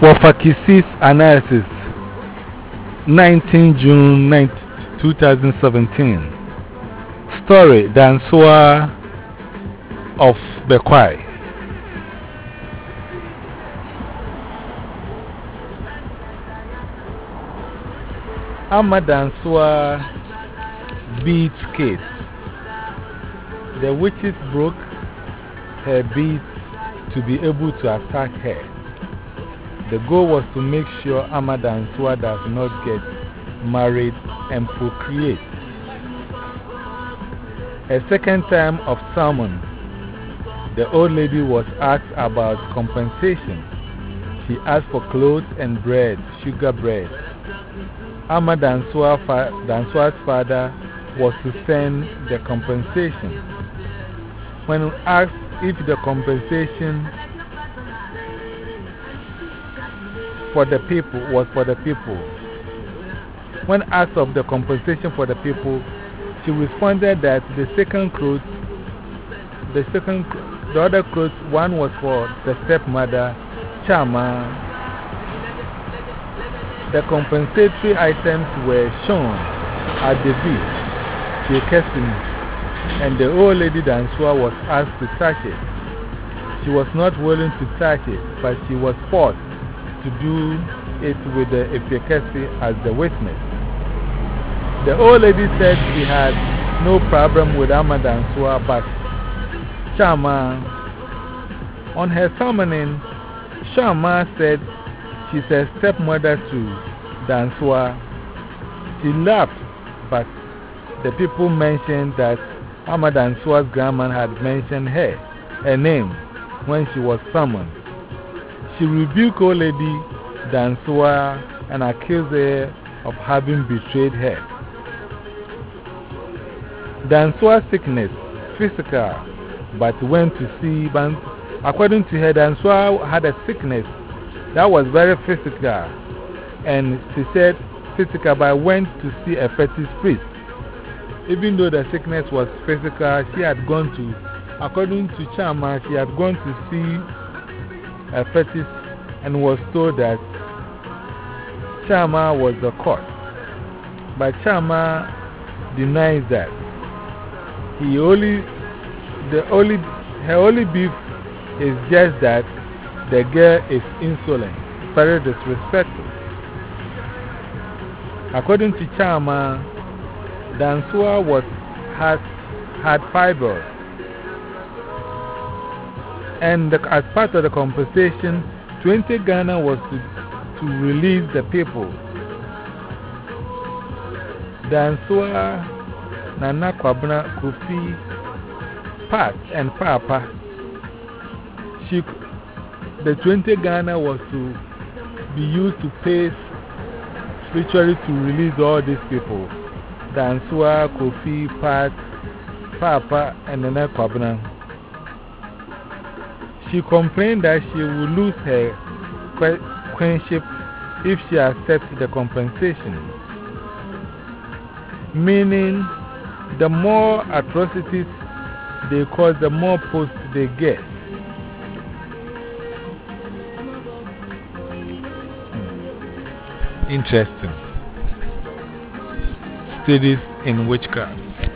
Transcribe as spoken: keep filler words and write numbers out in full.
Wafakisis Analysis, nineteenth June two thousand seventeen. Story Dansua of Bekwai. Amma Dansua beats Kate. The witches broke her beads to be able to attack her. The goal was to make sure Amma Dansua does not get married and procreate. A second time of sermon, the old lady was asked about compensation. She asked for clothes and bread, sugar bread. Amma Dansua fa Dansua's father was to send the compensation. When asked if the compensation for the people was for the people, when asked of the compensation for the people, she responded that the second clothes, the second, the other clothes, one was for the stepmother, Chama. The compensatory items were shown at the beach, Piekesini, and the old lady Dansua was asked to touch it. She was not willing to touch it, but she was forced to do it with the Piekesi as the witness. The old lady said she had no problem with Amma Dansua, but Chama, on her summoning, Chama said she's a stepmother to Dansua. She laughed, but the people mentioned that Amma Dansua's grandma had mentioned her, her name, when she was summoned. She rebuked old lady Dansua and accused her of having betrayed her. Dansua's sickness, physical, but went to see, but according to her, Dansua had a sickness that was very physical, and she said physical, but went to see a fetish priest. Even though the sickness was physical, she had gone to, according to Chama, she had gone to see a fetish and was told that Chama was the cause. But Chama denies that. He only, the only, her only beef is just that the girl is insolent, very disrespectful. According to Chama, Dansua was, had, had fibroids. And the, as part of the compensation, twenty Ghana was to, to release the people. Dansua, Nana Kwabna, Kofi, Pat, and Papa. She, the twenty Ghana was to be used to pay spiritually to release all these people. Dansua, Kofi, Pat, Papa, and Nana Kwabna. She complained that she would lose her queenship if she accepts the compensation. Meaning, the more atrocities they cause, the more posts they get. Interesting. Studies in witchcraft.